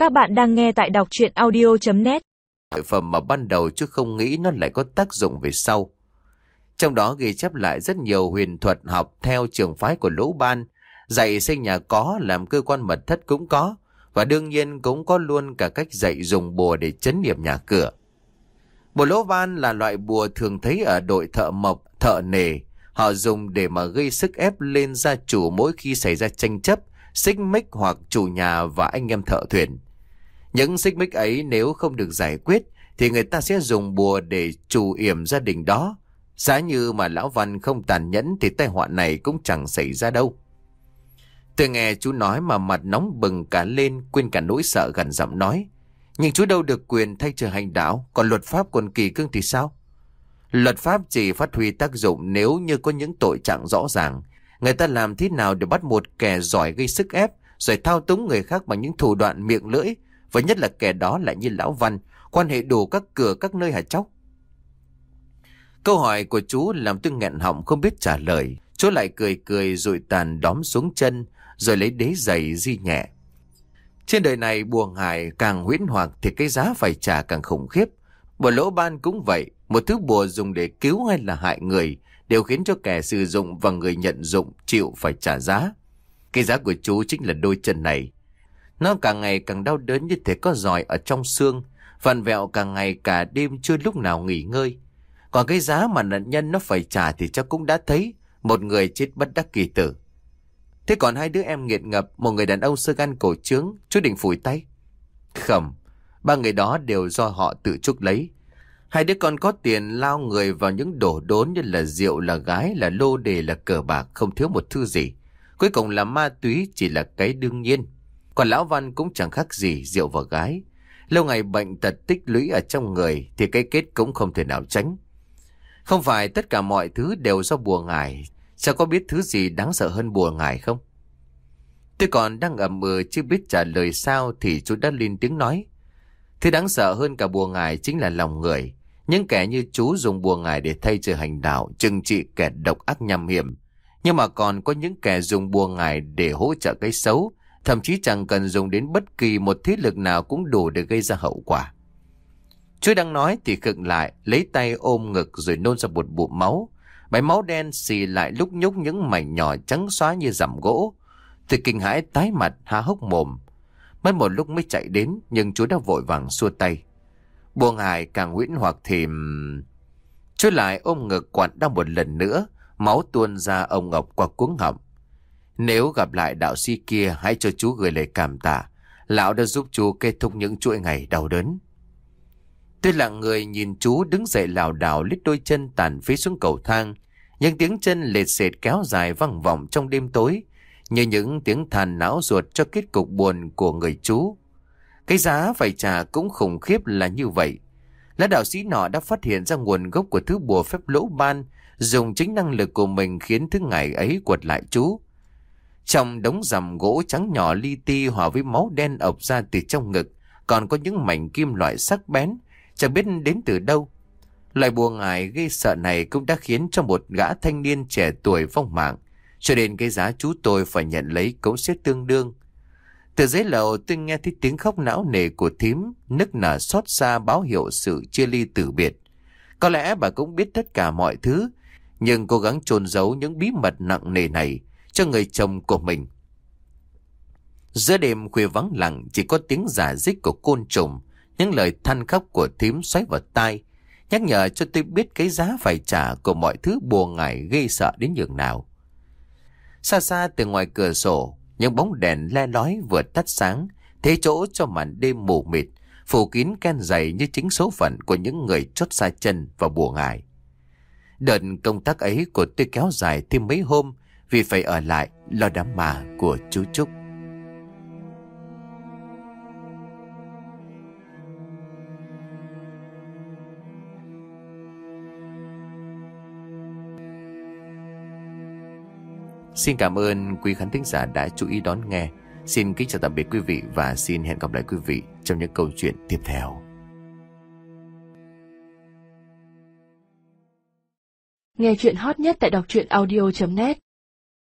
Các bạn đang nghe tại đọc truyện audio.net. Phẩm mà ban đầu chứ không nghĩ nó lại có tác dụng về sau. Trong đó ghi chép lại rất nhiều huyền thuật học theo trường phái của Lỗ Ban, dạy xây nhà có, làm cơ quan mật thất cũng có, và đương nhiên cũng có luôn cả cách dạy dùng bùa để trấn yểm nhà cửa. Bùa Lỗ Ban là loại bùa thường thấy ở đội thợ mộc, thợ nề. Họ dùng để mà gây sức ép lên gia chủ mỗi khi xảy ra tranh chấp, xích mích hoặc chủ nhà và anh em thợ thuyền. Những xích mích ấy nếu không được giải quyết thì người ta sẽ dùng bùa để trù yểm gia đình đó. Giá như mà lão Văn không tàn nhẫn thì tai họa này cũng chẳng xảy ra đâu. Tôi nghe chú nói mà mặt nóng bừng cả lên, quên cả nỗi sợ, gần giọng nói: nhưng chú đâu được quyền thay trời hành đạo, còn luật pháp còn kỳ cương thì sao? Luật pháp chỉ phát huy tác dụng nếu như có những tội trạng rõ ràng. Người ta làm thế nào để bắt một kẻ giỏi gây sức ép, rồi thao túng người khác bằng những thủ đoạn miệng lưỡi, và nhất là kẻ đó lại như lão Văn, quan hệ đủ các cửa các nơi hả cháu? Câu hỏi của chú làm tôi nghẹn họng không biết trả lời. Chú lại cười cười rồi tàn đóm xuống chân, rồi lấy đế giày di nhẹ. Trên đời này bùa ngải càng huyễn hoặc thì cái giá phải trả càng khủng khiếp. Bùa Lỗ Ban cũng vậy, một thứ bùa dùng để cứu hay là hại người đều khiến cho kẻ sử dụng và người nhận dụng chịu phải trả giá. Cái giá của chú chính là đôi chân này. Nó càng ngày càng đau đớn như thể có giòi ở trong xương, vặn vẹo càng ngày cả đêm chưa lúc nào nghỉ ngơi. Còn cái giá mà nạn nhân nó phải trả thì chắc cũng đã thấy, một người chết bất đắc kỳ tử. Thế còn hai đứa em nghiện ngập, một người đàn ông xơ gan cổ trướng, chú định phủi tay? Không, ba người đó đều do họ tự chuốc lấy. Hai đứa con có tiền lao người vào những đổ đốn như là rượu, là gái, là lô đề, là cờ bạc, không thiếu một thứ gì. Cuối cùng là ma túy chỉ là cái đương nhiên. Còn lão Văn cũng chẳng khác gì rượu và gái. Lâu ngày bệnh tật tích lũy ở trong người thì cái kết cũng không thể nào tránh. Không phải tất cả mọi thứ đều do bùa ngải. Sao có biết thứ gì đáng sợ hơn bùa ngải không? Tôi còn đang ậm chưa biết trả lời sao thì chú đã lên tiếng nói: thứ đáng sợ hơn cả bùa ngải chính là lòng người. Những kẻ như chú dùng bùa ngải để thay trời hành đạo, trừng trị kẻ độc ác nham hiểm. Nhưng mà còn có những kẻ dùng bùa ngải để hỗ trợ cái xấu, thậm chí chẳng cần dùng đến bất kỳ một thế lực nào cũng đủ để gây ra hậu quả. Chú đang nói thì khựng lại, lấy tay ôm ngực rồi nôn ra một bụng máu. Bãi máu đen xì lại lúc nhúc những mảnh nhỏ trắng xóa như rằm gỗ. Tôi kinh hãi tái mặt há hốc mồm. Mất một lúc mới chạy đến, nhưng chú đã vội vàng xua tay. Bùa ngải càng huyễn hoặc thì... Chú lại ôm ngực quặn đau một lần nữa, máu tuôn ra ông ngọc qua cuống họng. Nếu gặp lại đạo sĩ kia, hãy cho chú gửi lời cảm tạ. Lão đã giúp chú kết thúc những chuỗi ngày đau đớn. Tôi lặng người nhìn chú đứng dậy lảo đảo lít đôi chân tàn phế xuống cầu thang. Những tiếng chân lệt xệt kéo dài vang vọng trong đêm tối, như những tiếng than não ruột cho kết cục buồn của người chú. Cái giá phải trả cũng khủng khiếp là như vậy. Lá đạo sĩ nọ đã phát hiện ra nguồn gốc của thứ bùa phép Lỗ Ban, dùng chính năng lực của mình khiến thứ ngải ấy quật lại chú. Trong đống rằm gỗ trắng nhỏ li ti hòa với máu đen ộc ra từ trong ngực, còn có những mảnh kim loại sắc bén, chẳng biết đến từ đâu. Loại bùa ngải gây sợ này cũng đã khiến cho một gã thanh niên trẻ tuổi vong mạng, cho nên cái giá chú tôi phải nhận lấy cũng sẽ tương đương. Từ dưới lầu tôi nghe thấy tiếng khóc não nề của thím, nức nở xót xa báo hiệu sự chia ly tử biệt. Có lẽ bà cũng biết tất cả mọi thứ, nhưng cố gắng chôn giấu những bí mật nặng nề này cho người chồng của mình. Giữa đêm khuya vắng lặng, chỉ có tiếng rả rích của côn trùng, những lời than khóc của thím xoáy vào tai, nhắc nhở cho tôi biết cái giá phải trả của mọi thứ bùa ngải ghê sợ đến nhường nào. Xa xa từ ngoài cửa sổ, những bóng đèn le lói vừa tắt sáng, thế chỗ cho màn đêm mù mịt, phủ kín ken dày như chính số phận của những người chót xa chân vào bùa ngải. Đợt công tác ấy của tôi kéo dài thêm mấy hôm vì phải ở lại lo đám ma của chú Trúc. Xin cảm ơn quý khán thính giả đã chú ý đón nghe. Xin kính chào tạm biệt quý vị và xin hẹn gặp lại quý vị trong những câu chuyện tiếp theo. Nghe chuyện hot nhất tại đọc truyện audio.net.